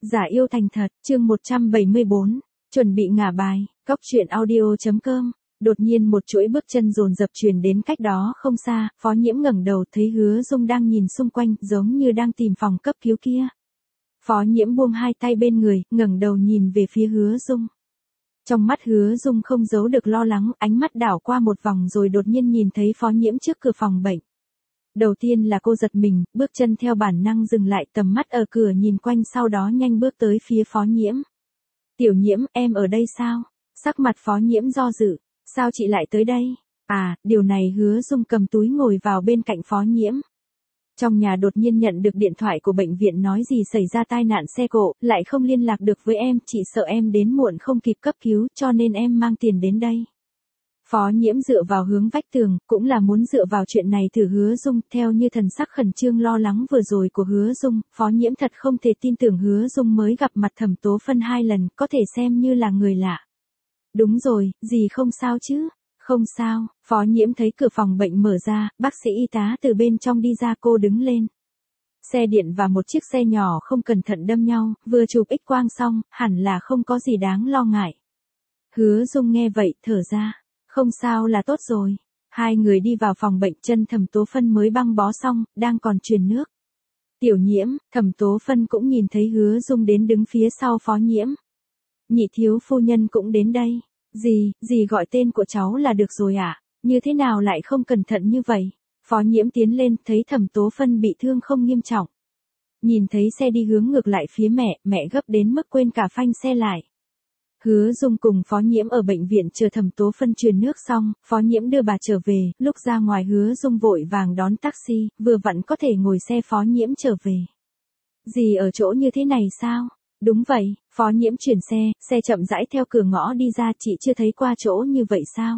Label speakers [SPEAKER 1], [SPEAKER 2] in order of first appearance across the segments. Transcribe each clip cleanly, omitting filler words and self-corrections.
[SPEAKER 1] Giả yêu thành thật, chương 174, chuẩn bị ngả bài, Cóc truyện audio.com. Đột nhiên một chuỗi bước chân dồn dập truyền đến cách đó không xa, Phó Nhiễm ngẩng đầu thấy Hứa Dung đang nhìn xung quanh, giống như đang tìm phòng cấp cứu kia. Phó Nhiễm buông hai tay bên người, ngẩng đầu nhìn về phía Hứa Dung. Trong mắt Hứa Dung không giấu được lo lắng, ánh mắt đảo qua một vòng rồi đột nhiên nhìn thấy Phó Nhiễm trước cửa phòng bệnh. Đầu tiên là cô giật mình, bước chân theo bản năng dừng lại, tầm mắt ở cửa nhìn quanh, sau đó nhanh bước tới phía Phó Nhiễm. Tiểu Nhiễm, em ở đây sao? Sắc mặt Phó Nhiễm do dự. Sao chị lại tới đây? À, điều này. Hứa Dung cầm túi ngồi vào bên cạnh Phó Nhiễm. Trong nhà đột nhiên nhận được điện thoại của bệnh viện nói gì xảy ra tai nạn xe cộ, lại không liên lạc được với em, chị sợ em đến muộn không kịp cấp cứu, cho nên em mang tiền đến đây. Phó Nhiễm dựa vào hướng vách tường, cũng là muốn dựa vào chuyện này thử Hứa Dung, theo như thần sắc khẩn trương lo lắng vừa rồi của Hứa Dung, Phó Nhiễm thật không thể tin tưởng Hứa Dung mới gặp mặt Thẩm Tố Phân 2 lần, có thể xem như là người lạ. Đúng rồi, gì không sao chứ? Không sao. Phó Nhiễm thấy cửa phòng bệnh mở ra, bác sĩ y tá từ bên trong đi ra, cô đứng lên. Xe điện và một chiếc xe nhỏ không cẩn thận đâm nhau, vừa chụp X-quang xong, hẳn là không có gì đáng lo ngại. Hứa Dung nghe vậy, thở ra. Không sao là tốt rồi. Hai người đi vào phòng bệnh, chân Thẩm Tố Phân mới băng bó xong, đang còn truyền nước. Tiểu Nhiễm, Thẩm Tố Phân cũng nhìn thấy Hứa Dung đến, đứng phía sau Phó Nhiễm. Nhị thiếu phu nhân cũng đến đây. Dì gọi tên của cháu là được rồi ạ. Như thế nào lại không cẩn thận như vậy? Phó Nhiễm tiến lên, thấy Thẩm Tố Phân bị thương không nghiêm trọng. Nhìn thấy xe đi hướng ngược lại phía mẹ gấp đến mức quên cả phanh xe lại. Hứa Dung cùng Phó Nhiễm ở bệnh viện chờ Thẩm Tố Phân truyền nước xong, Phó Nhiễm đưa bà trở về, lúc ra ngoài Hứa Dung vội vàng đón taxi, vừa vặn có thể ngồi xe Phó Nhiễm trở về. Dì ở chỗ như thế này sao? Đúng vậy. Phó Nhiễm chuyển xe chậm rãi theo cửa ngõ đi ra, chị chưa thấy qua chỗ như vậy sao?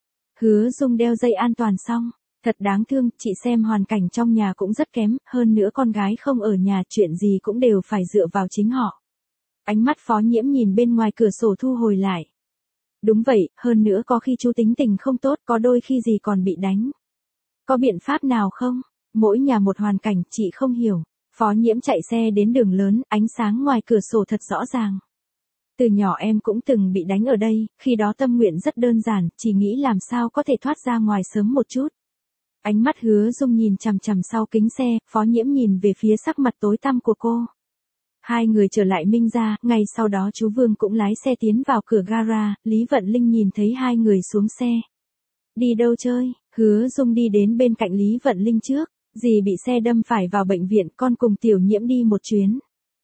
[SPEAKER 1] Hứa Dung đeo dây an toàn xong. Thật đáng thương, chị xem hoàn cảnh trong nhà cũng rất kém, hơn nữa con gái không ở nhà, chuyện gì cũng đều phải dựa vào chính họ. Ánh mắt Phó Nhiễm nhìn bên ngoài cửa sổ thu hồi lại. Đúng vậy, hơn nữa có khi chú tính tình không tốt, có đôi khi gì còn bị đánh. Có biện pháp nào không? Mỗi nhà một hoàn cảnh, chị không hiểu. Phó Nhiễm chạy xe đến đường lớn, ánh sáng ngoài cửa sổ thật rõ ràng. Từ nhỏ em cũng từng bị đánh ở đây, khi đó tâm nguyện rất đơn giản, chỉ nghĩ làm sao có thể thoát ra ngoài sớm một chút. Ánh mắt Hứa Dung nhìn chằm chằm sau kính xe, Phó Nhiễm nhìn về phía sắc mặt tối tăm của cô. Hai người trở lại Minh gia, ngay sau đó chú Vương cũng lái xe tiến vào cửa gara, Lý Vận Linh nhìn thấy hai người xuống xe. Đi đâu chơi? Hứa Dung đi đến bên cạnh Lý Vận Linh trước. Dì bị xe đâm phải vào bệnh viện, con cùng Tiểu Nhiễm đi một chuyến.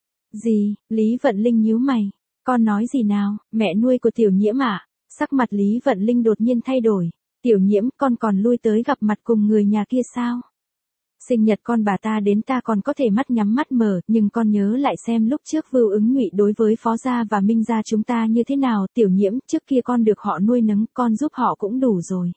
[SPEAKER 1] Dì, Lý Vận Linh nhíu mày. Con nói gì nào, mẹ nuôi của Tiểu Nhiễm à? Sắc mặt Lý Vận Linh đột nhiên thay đổi. Tiểu Nhiễm, con còn lui tới gặp mặt cùng người nhà kia sao? Sinh nhật con bà ta đến ta còn có thể mắt nhắm mắt mở, nhưng con nhớ lại xem lúc trước Vưu Ứng Nhụy đối với Phó gia và Minh gia chúng ta như thế nào. Tiểu Nhiễm, trước kia con được họ nuôi nấng, con giúp họ cũng đủ rồi.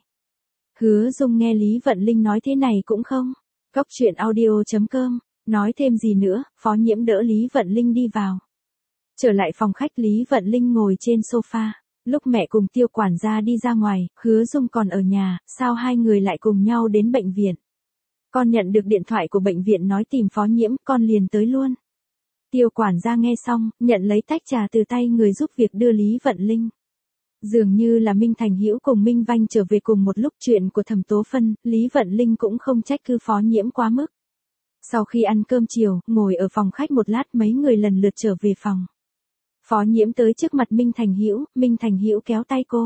[SPEAKER 1] Hứa Dung nghe Lý Vận Linh nói thế này cũng không. Cóc truyện audio.com, nói thêm gì nữa, Phó Nhiễm đỡ Lý Vận Linh đi vào. Trở lại phòng khách, Lý Vận Linh ngồi trên sofa. Lúc mẹ cùng Tiêu quản gia đi ra ngoài, Hứa Dung còn ở nhà, sao hai người lại cùng nhau đến bệnh viện? Con nhận được điện thoại của bệnh viện nói tìm Phó Nhiễm, con liền tới luôn. Tiêu quản gia nghe xong, nhận lấy tách trà từ tay người giúp việc đưa Lý Vận Linh. Dường như là Minh Thành Hữu cùng Minh Vanh trở về cùng một lúc, chuyện của Thẩm Tố Phân, Lý Vận Linh cũng không trách cứ Phó Nhiễm quá mức. Sau khi ăn cơm chiều, ngồi ở phòng khách một lát, mấy người lần lượt trở về phòng. Phó Nhiễm tới trước mặt Minh Thành Hữu kéo tay cô.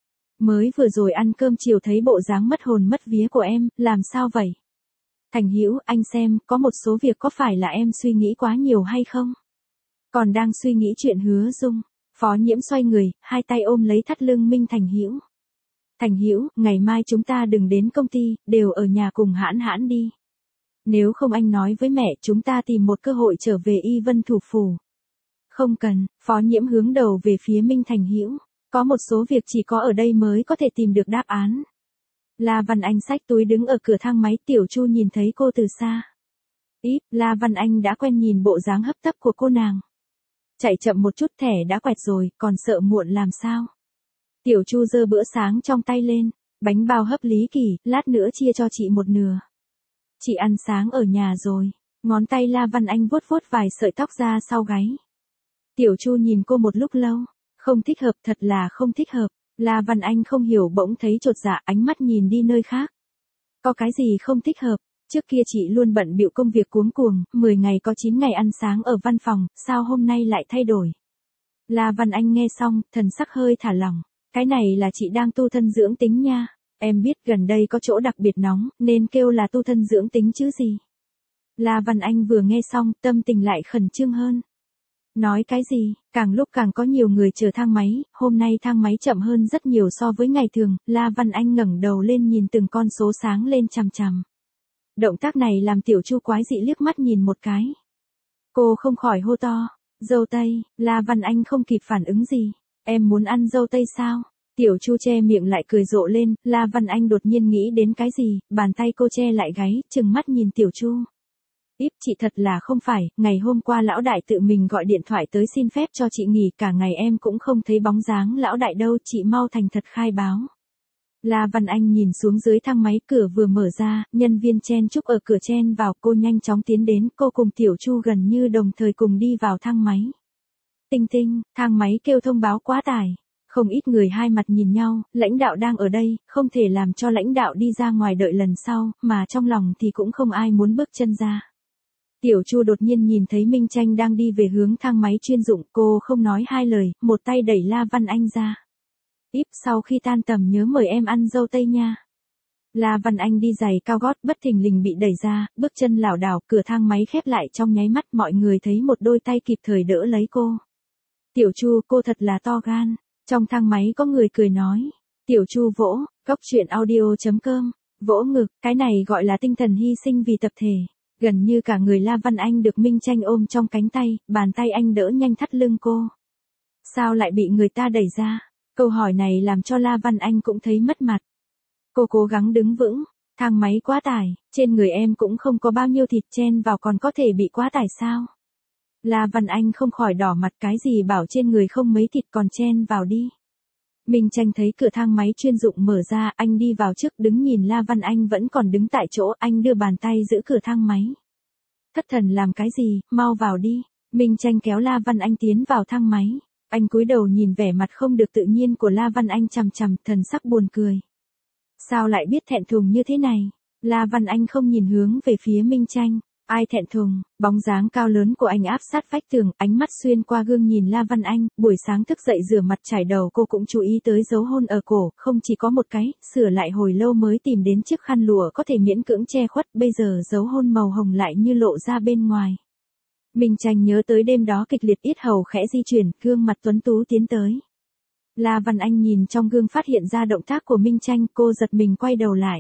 [SPEAKER 1] Mới vừa rồi ăn cơm chiều thấy bộ dáng mất hồn mất vía của em, làm sao vậy? Thành Hữu, anh xem, có một số việc có phải là em suy nghĩ quá nhiều hay không? Còn đang suy nghĩ chuyện Hứa Dung. Phó Nhiễm xoay người, hai tay ôm lấy thắt lưng Minh Thành Hữu. Thành Hữu, ngày mai chúng ta đừng đến công ty, đều ở nhà cùng hãn hãn đi. Nếu không anh nói với mẹ, chúng ta tìm một cơ hội trở về Y Vân thủ phủ. Không cần. Phó Nhiễm hướng đầu về phía Minh Thành Hữu. Có một số việc chỉ có ở đây mới có thể tìm được đáp án. La Văn Anh xách túi đứng ở cửa thang máy, Tiểu Chu nhìn thấy cô từ xa. La Văn Anh đã quen nhìn bộ dáng hấp tấp của cô nàng. Chạy chậm một chút, thẻ đã quẹt rồi, còn sợ muộn làm sao? Tiểu Chu giơ bữa sáng trong tay lên, bánh bao hấp Lý Kỳ, lát nữa chia cho chị một nửa. Chị ăn sáng ở nhà rồi. Ngón tay La Văn Anh vuốt vuốt vài sợi tóc ra sau gáy. Tiểu Chu nhìn cô một lúc lâu. Không thích hợp, thật là không thích hợp. La Văn Anh không hiểu bỗng thấy chột dạ, ánh mắt nhìn đi nơi khác. Có cái gì không thích hợp? Trước kia chị luôn bận bịu công việc cuống cuồng, 10 ngày có 9 ngày ăn sáng ở văn phòng, sao hôm nay lại thay đổi? La Văn Anh nghe xong, thần sắc hơi thả lỏng. Cái này là chị đang tu thân dưỡng tính nha. Em biết gần đây có chỗ đặc biệt nóng, nên kêu là tu thân dưỡng tính chứ gì. La Văn Anh vừa nghe xong, tâm tình lại khẩn trương hơn. Nói cái gì, càng lúc càng có nhiều người chờ thang máy, hôm nay thang máy chậm hơn rất nhiều so với ngày thường, La Văn Anh ngẩng đầu lên nhìn từng con số sáng lên chằm chằm. Động tác này làm Tiểu Chu quái dị liếc mắt nhìn một cái. Cô không khỏi hô to, dâu tây, La Văn Anh không kịp phản ứng gì. Em muốn ăn dâu tây sao? Tiểu Chu che miệng lại cười rộ lên, La Văn Anh đột nhiên nghĩ đến cái gì, bàn tay cô che lại gáy, trừng mắt nhìn Tiểu Chu. Chị thật là không phải, ngày hôm qua lão đại tự mình gọi điện thoại tới xin phép cho chị nghỉ, cả ngày em cũng không thấy bóng dáng lão đại đâu, chị mau thành thật khai báo. La Văn Anh nhìn xuống dưới thang máy, cửa vừa mở ra, nhân viên chen chúc ở cửa chen vào, cô nhanh chóng tiến đến, cô cùng Tiểu Chu gần như đồng thời cùng đi vào thang máy. Tinh tinh, thang máy kêu thông báo quá tải. Không ít người hai mặt nhìn nhau, lãnh đạo đang ở đây, không thể làm cho lãnh đạo đi ra ngoài đợi lần sau, mà trong lòng thì cũng không ai muốn bước chân ra. Tiểu Chu đột nhiên nhìn thấy Minh Tranh đang đi về hướng thang máy chuyên dụng, cô không nói hai lời, một tay đẩy La Văn Anh ra. Sau khi tan tầm nhớ mời em ăn dâu tây nha. La Văn Anh đi giày cao gót bất thình lình bị đẩy ra, bước chân lảo đảo, cửa thang máy khép lại trong nháy mắt, mọi người thấy một đôi tay kịp thời đỡ lấy cô. Tiểu Chu, cô thật là to gan. Trong thang máy có người cười nói. Tiểu Chu vỗ, coctruyện.audio.com, vỗ ngực, cái này gọi là tinh thần hy sinh vì tập thể. Gần như cả người La Văn Anh được Minh Tranh ôm trong cánh tay, bàn tay anh đỡ nhanh thắt lưng cô. Sao lại bị người ta đẩy ra? Câu hỏi này làm cho La Văn Anh cũng thấy mất mặt. Cô cố gắng đứng vững, thang máy quá tải, trên người em cũng không có bao nhiêu thịt, chen vào còn có thể bị quá tải sao? La Văn Anh không khỏi đỏ mặt, cái gì bảo trên người không mấy thịt còn chen vào đi. Minh Tranh thấy cửa thang máy chuyên dụng mở ra, anh đi vào trước đứng nhìn La Văn Anh vẫn còn đứng tại chỗ, anh đưa bàn tay giữ cửa thang máy. Thất thần làm cái gì, mau vào đi. Minh Tranh kéo La Văn Anh tiến vào thang máy. Anh cúi đầu nhìn vẻ mặt không được tự nhiên của La Văn Anh chằm chằm, thần sắc buồn cười. Sao lại biết thẹn thùng như thế này? La Văn Anh không nhìn hướng về phía Minh Tranh. Ai thẹn thùng? Bóng dáng cao lớn của anh áp sát vách tường, ánh mắt xuyên qua gương nhìn La Văn Anh, buổi sáng thức dậy rửa mặt chải đầu cô cũng chú ý tới dấu hôn ở cổ, không chỉ có một cái, sửa lại hồi lâu mới tìm đến chiếc khăn lụa có thể miễn cưỡng che khuất, bây giờ dấu hôn màu hồng lại như lộ ra bên ngoài. Minh Tranh nhớ tới đêm đó kịch liệt, yết hầu khẽ di chuyển, gương mặt tuấn tú tiến tới. La Văn Anh nhìn trong gương phát hiện ra động tác của Minh Tranh, cô giật mình quay đầu lại.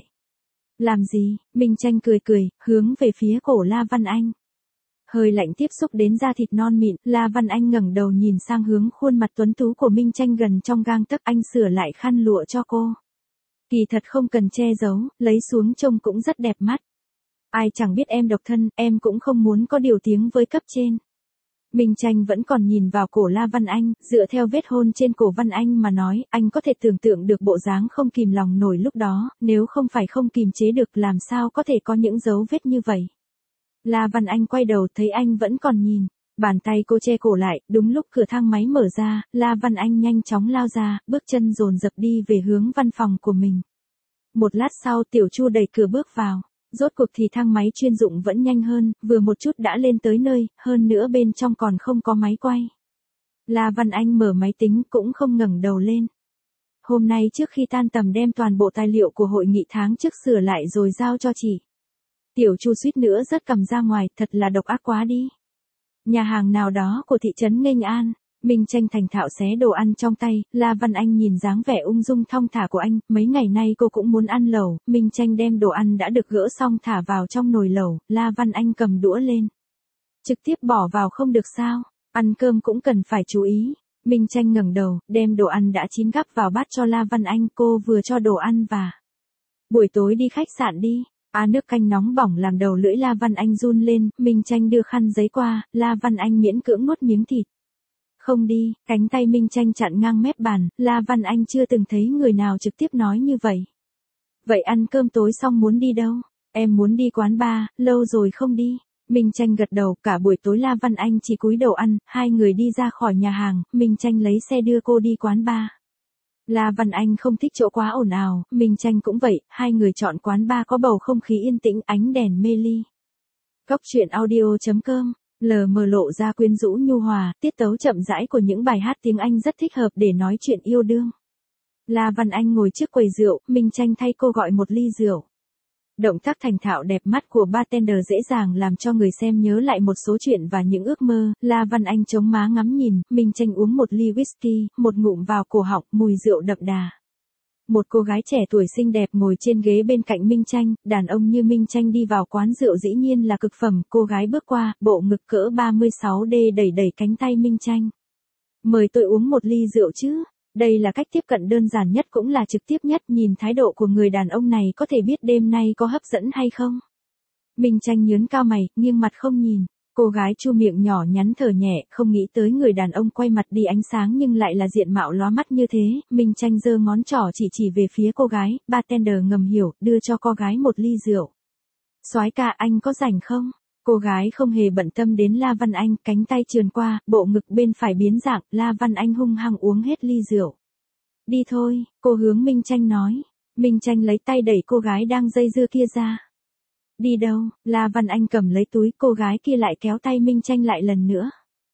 [SPEAKER 1] Làm gì? Minh Tranh cười cười, hướng về phía cổ La Văn Anh. Hơi lạnh tiếp xúc đến da thịt non mịn, La Văn Anh ngẩng đầu nhìn sang hướng khuôn mặt tuấn tú của Minh Tranh gần trong gang tấc, anh sửa lại khăn lụa cho cô. Kỳ thật không cần che giấu, lấy xuống trông cũng rất đẹp mắt. Ai chẳng biết em độc thân, em cũng không muốn có điều tiếng với cấp trên. Minh Tranh vẫn còn nhìn vào cổ La Văn Anh, dựa theo vết hôn trên cổ Văn Anh mà nói, anh có thể tưởng tượng được bộ dáng không kìm lòng nổi lúc đó, nếu không phải không kìm chế được làm sao có thể có những dấu vết như vậy. La Văn Anh quay đầu thấy anh vẫn còn nhìn, bàn tay cô che cổ lại, đúng lúc cửa thang máy mở ra, La Văn Anh nhanh chóng lao ra, bước chân dồn dập đi về hướng văn phòng của mình. Một lát sau Tiểu Chu đẩy cửa bước vào. Rốt cuộc thì thang máy chuyên dụng vẫn nhanh hơn, vừa một chút đã lên tới nơi, hơn nữa bên trong còn không có máy quay. La Văn Anh mở máy tính cũng không ngẩng đầu lên. Hôm nay trước khi tan tầm đem toàn bộ tài liệu của hội nghị tháng trước sửa lại rồi giao cho chị. Tiểu Chu suýt nữa rớt cầm ra ngoài, thật là độc ác quá đi. Nhà hàng nào đó của thị trấn Nghênh An. Minh Tranh thành thạo xé đồ ăn trong tay, La Văn Anh nhìn dáng vẻ ung dung thong thả của anh, mấy ngày nay cô cũng muốn ăn lẩu, Minh Tranh đem đồ ăn đã được gỡ xong thả vào trong nồi lẩu, La Văn Anh cầm đũa lên. Trực tiếp bỏ vào không được sao, ăn cơm cũng cần phải chú ý. Minh Tranh ngẩng đầu, đem đồ ăn đã chín gắp vào bát cho La Văn Anh, cô vừa cho đồ ăn và buổi tối đi khách sạn đi. Nước canh nóng bỏng làm đầu lưỡi La Văn Anh run lên, Minh Tranh đưa khăn giấy qua, La Văn Anh miễn cưỡng nuốt miếng thịt. Không đi, cánh tay Minh Tranh chặn ngang mép bàn, La Văn Anh chưa từng thấy người nào trực tiếp nói như vậy. Vậy ăn cơm tối xong muốn đi đâu? Em muốn đi quán bar, lâu rồi không đi. Minh Tranh gật đầu, cả buổi tối La Văn Anh chỉ cúi đầu ăn, hai người đi ra khỏi nhà hàng, Minh Tranh lấy xe đưa cô đi quán bar. La Văn Anh không thích chỗ quá ồn ào, Minh Tranh cũng vậy, hai người chọn quán bar có bầu không khí yên tĩnh, ánh đèn mê ly. Cốc truyện audio.com, LM lộ ra quyến rũ nhu hòa, tiết tấu chậm rãi của những bài hát tiếng Anh rất thích hợp để nói chuyện yêu đương. La Văn Anh ngồi trước quầy rượu, Minh Tranh thay cô gọi một ly rượu. Động tác thành thạo đẹp mắt của bartender dễ dàng làm cho người xem nhớ lại một số chuyện và những ước mơ. La Văn Anh chống má ngắm nhìn, Minh Tranh uống một ly whisky, một ngụm vào cổ họng, mùi rượu đậm đà. Một cô gái trẻ tuổi xinh đẹp ngồi trên ghế bên cạnh Minh Tranh, đàn ông như Minh Tranh đi vào quán rượu dĩ nhiên là cực phẩm, cô gái bước qua, bộ ngực cỡ 36D đẩy đẩy cánh tay Minh Tranh. Mời tôi uống một ly rượu chứ. Đây là cách tiếp cận đơn giản nhất cũng là trực tiếp nhất, nhìn thái độ của người đàn ông này có thể biết đêm nay có hấp dẫn hay không. Minh Tranh nhướng cao mày, nghiêng mặt không nhìn. Cô gái chu miệng nhỏ nhắn thở nhẹ, không nghĩ tới người đàn ông quay mặt đi ánh sáng nhưng lại là diện mạo lóa mắt như thế. Minh Tranh giơ ngón trỏ chỉ về phía cô gái, bartender ngầm hiểu, đưa cho cô gái một ly rượu. Soái ca, anh có rảnh không? Cô gái không hề bận tâm đến La Văn Anh, cánh tay trườn qua, bộ ngực bên phải biến dạng, La Văn Anh hung hăng uống hết ly rượu. Đi thôi, cô hướng Minh Tranh nói. Minh Tranh lấy tay đẩy cô gái đang dây dưa kia ra. Đi đâu? La Văn Anh cầm lấy túi, cô gái kia lại kéo tay Minh Tranh lại lần nữa.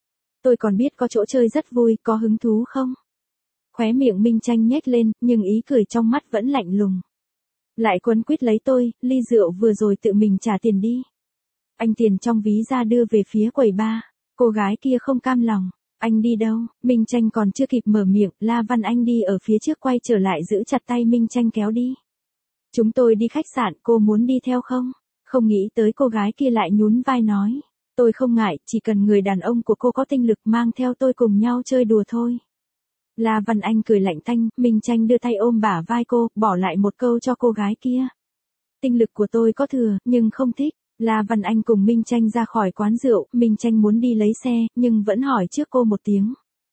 [SPEAKER 1] Tôi còn biết có chỗ chơi rất vui, có hứng thú không? Khóe miệng Minh Tranh nhếch lên, nhưng ý cười trong mắt vẫn lạnh lùng. Lại quấn quýt lấy tôi, ly rượu vừa rồi tự mình trả tiền đi. Anh tiền trong ví ra đưa về phía quầy bar. Cô gái kia không cam lòng. Anh đi đâu? Minh Tranh còn chưa kịp mở miệng, La Văn Anh đi ở phía trước quay trở lại giữ chặt tay Minh Tranh kéo đi. Chúng tôi đi khách sạn, cô muốn đi theo không? Không nghĩ tới cô gái kia lại nhún vai nói. Tôi không ngại, chỉ cần người đàn ông của cô có tinh lực mang theo tôi cùng nhau chơi đùa thôi. La Văn Anh cười lạnh tanh, Minh Tranh đưa tay ôm bả vai cô, bỏ lại một câu cho cô gái kia. Tinh lực của tôi có thừa, nhưng không thích. La Văn Anh cùng Minh Tranh ra khỏi quán rượu, Minh Tranh muốn đi lấy xe, nhưng vẫn hỏi trước cô một tiếng.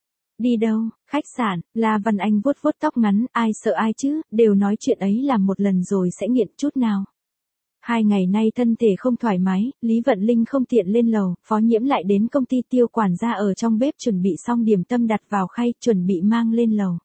[SPEAKER 1] Đi đâu? Khách sạn. La Văn Anh vuốt vuốt tóc ngắn, ai sợ ai chứ, đều nói chuyện ấy làm một lần rồi sẽ nghiện chút nào. 2 ngày nay thân thể không thoải mái, Lý Vận Linh không tiện lên lầu, Phó Nhiễm lại đến công ty, Tiêu quản gia ở trong bếp chuẩn bị xong điểm tâm đặt vào khay, chuẩn bị mang lên lầu.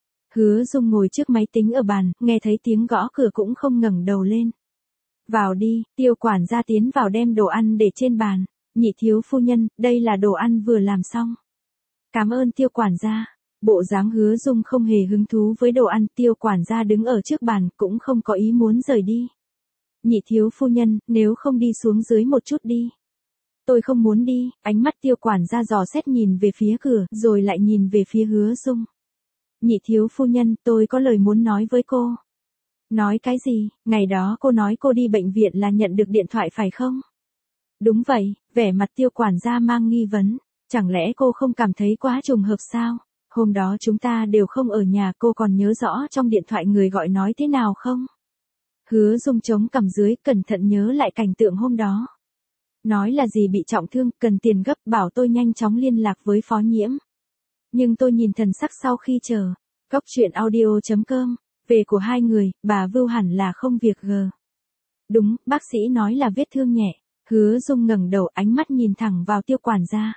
[SPEAKER 1] Hứa Dung ngồi trước máy tính ở bàn, nghe thấy tiếng gõ cửa cũng không ngẩng đầu lên. Vào đi, Tiêu quản gia tiến vào đem đồ ăn để trên bàn. Nhị thiếu phu nhân, đây là đồ ăn vừa làm xong. Cảm ơn Tiêu quản gia. Bộ dáng Hứa Dung không hề hứng thú với đồ ăn, Tiêu quản gia đứng ở trước bàn cũng không có ý muốn rời đi. Nhị thiếu phu nhân, nếu không đi xuống dưới một chút đi. Tôi không muốn đi, ánh mắt Tiêu quản gia dò xét nhìn về phía cửa, rồi lại nhìn về phía Hứa Dung. Nhị thiếu phu nhân, tôi có lời muốn nói với cô. Nói cái gì? Ngày đó cô nói cô đi bệnh viện là nhận được điện thoại phải không? Đúng vậy, vẻ mặt Tiêu quản gia mang nghi vấn. Chẳng lẽ cô không cảm thấy quá trùng hợp sao? Hôm đó chúng ta đều không ở nhà, cô còn nhớ rõ trong điện thoại người gọi nói thế nào không? Hứa Dung chống cằm dưới, cẩn thận nhớ lại cảnh tượng hôm đó. Nói là gì bị trọng thương, cần tiền gấp, bảo tôi nhanh chóng liên lạc với Phó Nhiễm. Nhưng tôi nhìn thần sắc sau khi chờ. Cốc truyện audio.com, về của hai người, bà Vưu hẳn là không việc gờ. Đúng, bác sĩ nói là vết thương nhẹ. Hứa Dung ngẩng đầu, ánh mắt nhìn thẳng vào Tiêu quản gia.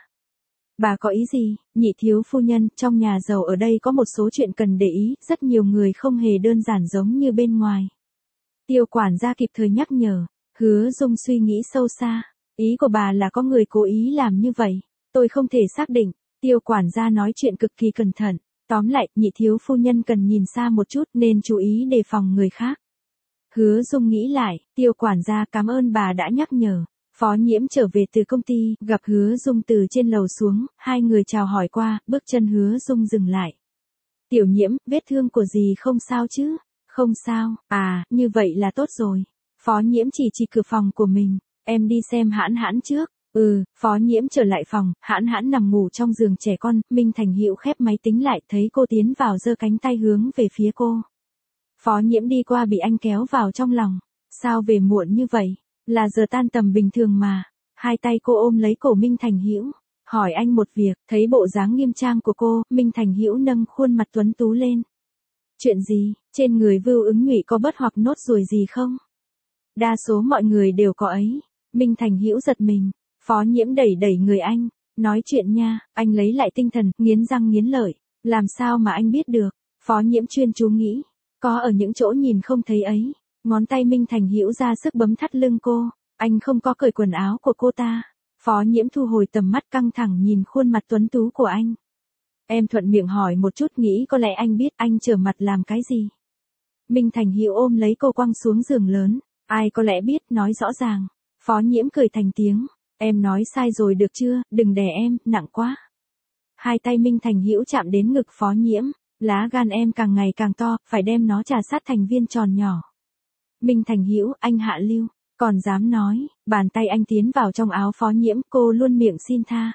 [SPEAKER 1] Bà có ý gì? Nhị thiếu phu nhân, trong nhà giàu ở đây có một số chuyện cần để ý, rất nhiều người không hề đơn giản giống như bên ngoài. Tiêu quản gia kịp thời nhắc nhở. Hứa Dung suy nghĩ sâu xa. Ý của bà là có người cố ý làm như vậy. Tôi không thể xác định. Tiêu quản gia nói chuyện cực kỳ cẩn thận. Tóm lại, nhị thiếu phu nhân cần nhìn xa một chút nên chú ý đề phòng người khác. Hứa Dung nghĩ lại, Tiêu quản gia cảm ơn bà đã nhắc nhở. Phó Nhiễm trở về từ công ty, gặp Hứa Dung từ trên lầu xuống, hai người chào hỏi qua, bước chân Hứa Dung dừng lại. Tiểu Nhiễm, vết thương của dì không sao chứ? Không sao, à, như vậy là tốt rồi. Phó Nhiễm chỉ cửa phòng của mình, em đi xem Hãn Hãn trước. Phó Nhiễm trở lại phòng, Hãn Hãn nằm ngủ trong giường trẻ con, Minh Thành Hữu khép máy tính lại, thấy cô tiến vào giơ cánh tay hướng về phía cô. Phó Nhiễm đi qua bị anh kéo vào trong lòng. Sao về muộn như vậy? Là giờ tan tầm bình thường mà. Hai tay cô ôm lấy cổ Minh Thành Hữu, hỏi anh một việc, thấy bộ dáng nghiêm trang của cô, Minh Thành Hữu nâng khuôn mặt tuấn tú lên. Chuyện gì? Trên người Vưu Ứng Nhụy có bất hoặc nốt ruồi gì không? Đa số mọi người đều có ấy. Minh Thành Hữu giật mình, Phó Nhiễm đẩy đẩy người anh, nói chuyện nha, anh lấy lại tinh thần, nghiến răng nghiến lợi, làm sao mà anh biết được, Phó Nhiễm chuyên chú nghĩ, có ở những chỗ nhìn không thấy ấy, ngón tay Minh Thành Hữu ra sức bấm thắt lưng cô, anh không có cởi quần áo của cô ta, Phó Nhiễm thu hồi tầm mắt căng thẳng nhìn khuôn mặt tuấn tú của anh. Em thuận miệng hỏi một chút nghĩ có lẽ anh biết anh trở mặt làm cái gì. Minh Thành Hữu ôm lấy cô quăng xuống giường lớn, ai có lẽ biết nói rõ ràng. Phó Nhiễm cười thành tiếng, em nói sai rồi được chưa, đừng đè em, nặng quá. Hai tay Minh Thành Hữu chạm đến ngực Phó Nhiễm, lá gan em càng ngày càng to, phải đem nó trà sát thành viên tròn nhỏ. Minh Thành Hữu, anh hạ lưu, còn dám nói, bàn tay anh tiến vào trong áo Phó Nhiễm, cô luôn miệng xin tha.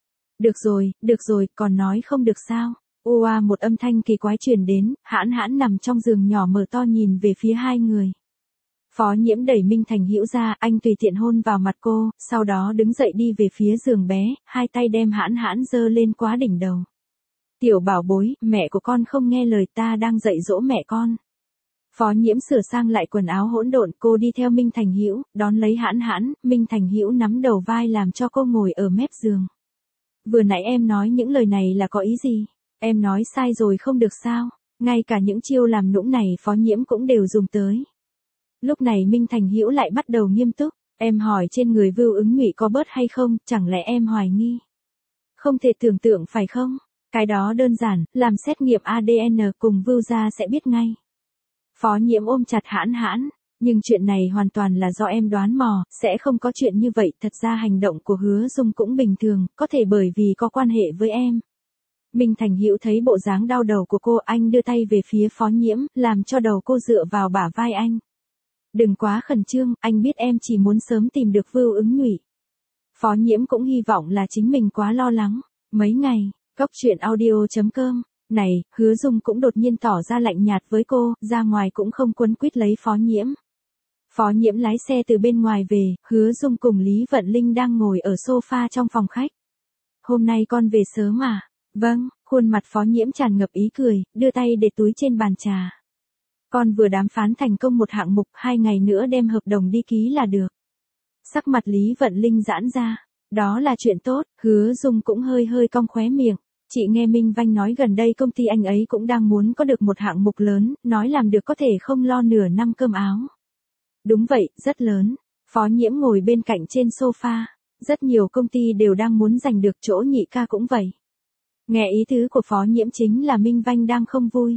[SPEAKER 1] Được rồi, còn nói không được sao? Oa một âm thanh kỳ quái truyền đến, Hãn Hãn nằm trong giường nhỏ mở to nhìn về phía hai người. Phó Nhiễm đẩy Minh Thành Hữu ra, anh tùy tiện hôn vào mặt cô, sau đó đứng dậy đi về phía giường bé, hai tay đem Hãn Hãn giơ lên quá đỉnh đầu. Tiểu bảo bối, mẹ của con không nghe lời, ta đang dạy dỗ mẹ con. Phó Nhiễm sửa sang lại quần áo hỗn độn, cô đi theo Minh Thành Hữu, đón lấy Hãn Hãn, Minh Thành Hữu nắm đầu vai làm cho cô ngồi ở mép giường. Vừa nãy em nói những lời này là có ý gì? Em nói sai rồi không được sao? Ngay cả những chiêu làm nũng này Phó Nhiễm cũng đều dùng tới. Lúc này Minh Thành Hữu lại bắt đầu nghiêm túc, em hỏi trên người Vưu Ứng Nhụy có bớt hay không, chẳng lẽ em hoài nghi? Không thể tưởng tượng phải không? Cái đó đơn giản, làm xét nghiệm ADN cùng Vưu ra sẽ biết ngay. Phó Nhiễm ôm chặt Hãn Hãn, nhưng chuyện này hoàn toàn là do em đoán mò, sẽ không có chuyện như vậy, thật ra hành động của Hứa Dung cũng bình thường, có thể bởi vì có quan hệ với em. Minh Thành Hữu thấy bộ dáng đau đầu của cô, anh đưa tay về phía Phó Nhiễm, làm cho đầu cô dựa vào bả vai anh. Đừng quá khẩn trương, anh biết em chỉ muốn sớm tìm được Vưu Ứng Nhụy. Phó Nhiễm cũng hy vọng là chính mình quá lo lắng. Mấy ngày, Cóc Truyện Audio.com. Này, Hứa Dung cũng đột nhiên tỏ ra lạnh nhạt với cô, ra ngoài cũng không quấn quýt lấy Phó Nhiễm. Phó Nhiễm lái xe từ bên ngoài về, Hứa Dung cùng Lý Vận Linh đang ngồi ở sofa trong phòng khách. Hôm nay con về sớm à? Vâng, khuôn mặt Phó Nhiễm tràn ngập ý cười, đưa tay để túi trên bàn trà. Con vừa đàm phán thành công một hạng mục, 2 ngày nữa đem hợp đồng đi ký là được. Sắc mặt Lý Vận Linh giãn ra. Đó là chuyện tốt, Hứa Dung cũng hơi hơi cong khóe miệng. Chị nghe Minh Vanh nói gần đây công ty anh ấy cũng đang muốn có được một hạng mục lớn, nói làm được có thể không lo nửa năm cơm áo. Đúng vậy, rất lớn. Phó Nhiễm ngồi bên cạnh trên sofa. Rất nhiều công ty đều đang muốn giành được chỗ nhị ca cũng vậy. Nghe ý tứ của Phó Nhiễm chính là Minh Vanh đang không vui.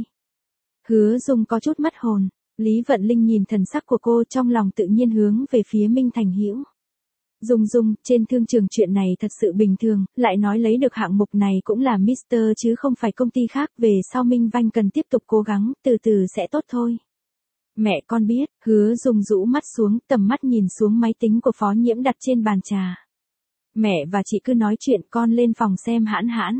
[SPEAKER 1] Hứa Dung có chút mất hồn. Lý Vận Linh nhìn thần sắc của cô trong lòng tự nhiên hướng về phía Minh Thành Hữu. Dung, trên thương trường chuyện này thật sự bình thường, lại nói lấy được hạng mục này cũng là Mr. chứ không phải công ty khác, về sau Minh Vanh cần tiếp tục cố gắng, từ từ sẽ tốt thôi. Mẹ con biết, Hứa Dung rũ mắt xuống, tầm mắt nhìn xuống máy tính của Phó Nhiễm đặt trên bàn trà. Mẹ và chị cứ nói chuyện, con lên phòng xem Hãn Hãn.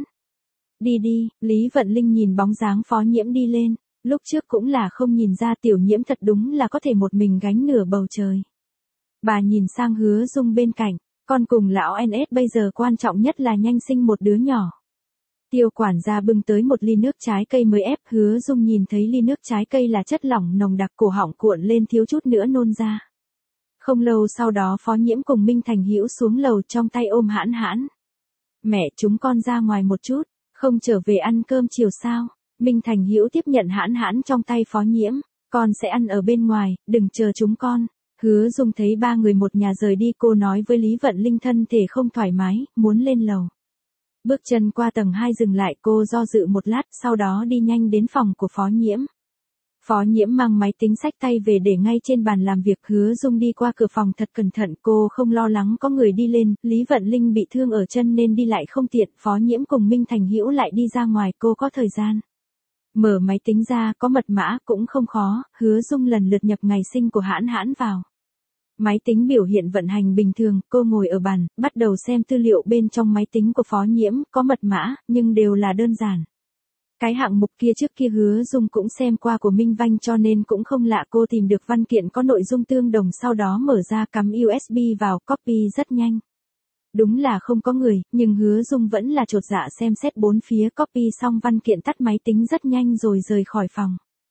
[SPEAKER 1] Đi, Lý Vận Linh nhìn bóng dáng Phó Nhiễm đi lên, lúc trước cũng là không nhìn ra Tiểu Nhiễm thật đúng là có thể một mình gánh nửa bầu trời. Bà nhìn sang Hứa Dung bên cạnh, con cùng lão NS bây giờ quan trọng nhất là nhanh sinh một đứa nhỏ. Tiêu quản gia bưng tới một ly nước trái cây mới ép, Hứa Dung nhìn thấy ly nước trái cây là chất lỏng nồng đặc, cổ họng cuộn lên thiếu chút nữa nôn ra. Không lâu sau đó Phó Nhiễm cùng Minh Thành Hữu xuống lầu trong tay ôm Hãn Hãn. Mẹ chúng con ra ngoài một chút, không trở về ăn cơm chiều sao? Minh Thành Hữu tiếp nhận Hãn Hãn trong tay Phó Nhiễm, con sẽ ăn ở bên ngoài, đừng chờ chúng con. Hứa Dung thấy ba người một nhà rời đi, cô nói với Lý Vận Linh thân thể không thoải mái, muốn lên lầu. Bước chân qua tầng 2 dừng lại, cô do dự một lát, sau đó đi nhanh đến phòng của Phó Nhiễm. Phó Nhiễm mang máy tính xách tay về để ngay trên bàn làm việc, Hứa Dung đi qua cửa phòng thật cẩn thận, cô không lo lắng có người đi lên, Lý Vận Linh bị thương ở chân nên đi lại không tiện, Phó Nhiễm cùng Minh Thành Hữu lại đi ra ngoài, cô có thời gian. Mở máy tính ra, có mật mã, cũng không khó, Hứa Dung lần lượt nhập ngày sinh của Hãn Hãn vào. Máy tính biểu hiện vận hành bình thường, cô ngồi ở bàn, bắt đầu xem tư liệu bên trong máy tính của Phó Nhiễm, có mật mã, nhưng đều là đơn giản. Cái hạng mục kia trước kia Hứa Dung cũng xem qua của Minh Vanh cho nên cũng không lạ, cô tìm được văn kiện có nội dung tương đồng, sau đó mở ra cắm USB vào, copy rất nhanh. Đúng là không có người, nhưng Hứa Dung vẫn là chột dạ xem xét bốn phía, copy xong văn kiện tắt máy tính rất nhanh rồi rời khỏi phòng.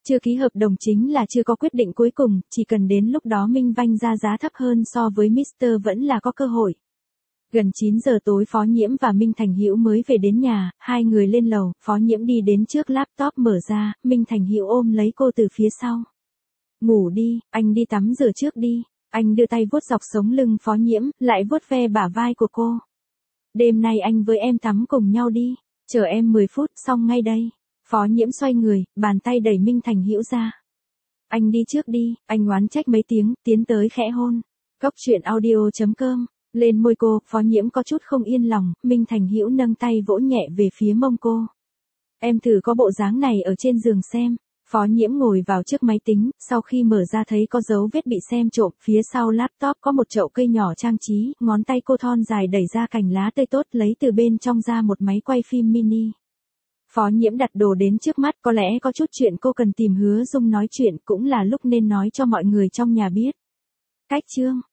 [SPEAKER 1] Chưa ký hợp đồng chính là chưa có quyết định cuối cùng, chỉ cần đến lúc đó Minh Vanh ra giá thấp hơn so với Mr. vẫn là có cơ hội. Gần 9 giờ tối Phó Nhiễm và Minh Thành Hữu mới về đến nhà, hai người lên lầu, Phó Nhiễm đi đến trước laptop mở ra, Minh Thành Hữu ôm lấy cô từ phía sau. Ngủ đi, anh đi tắm rửa trước đi. Anh đưa tay vuốt dọc sống lưng Phó Nhiễm, lại vuốt ve bả vai của cô. Đêm nay anh với em tắm cùng nhau đi, chờ em 10 phút xong ngay đây. Phó Nhiễm xoay người, bàn tay đẩy Minh Thành Hữu ra. Anh đi trước đi, anh oán trách mấy tiếng, tiến tới khẽ hôn. Cốc truyện audio.com. Lên môi cô, Phó Nhiễm có chút không yên lòng, Minh Thành Hữu nâng tay vỗ nhẹ về phía mông cô. Em thử có bộ dáng này ở trên giường xem. Phó Nhiễm ngồi vào trước máy tính, sau khi mở ra thấy có dấu vết bị xem trộm, phía sau laptop có một chậu cây nhỏ trang trí, ngón tay cô thon dài đẩy ra cành lá tươi tốt lấy từ bên trong ra một máy quay phim mini. Phó Nhiễm đặt đồ đến trước mắt, có lẽ có chút chuyện cô cần tìm Hứa Dung nói chuyện, cũng là lúc nên nói cho mọi người trong nhà biết. Cách chương